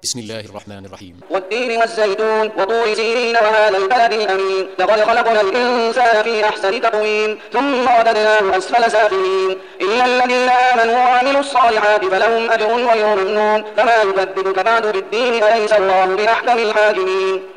بسم الله الرحمن الرحيم. والتين والزيتون وطور سينين وهذا البلد الأمين لقد خلقنا الإنسان في أحسن تقويم ثم رددناه أسفل سافلين إلا الذين آمنوا وعملوا الصالحات فلهم أجر غير ممنون فما يكذبك بعد بالدين أليس الله بأحكم الحاكمين.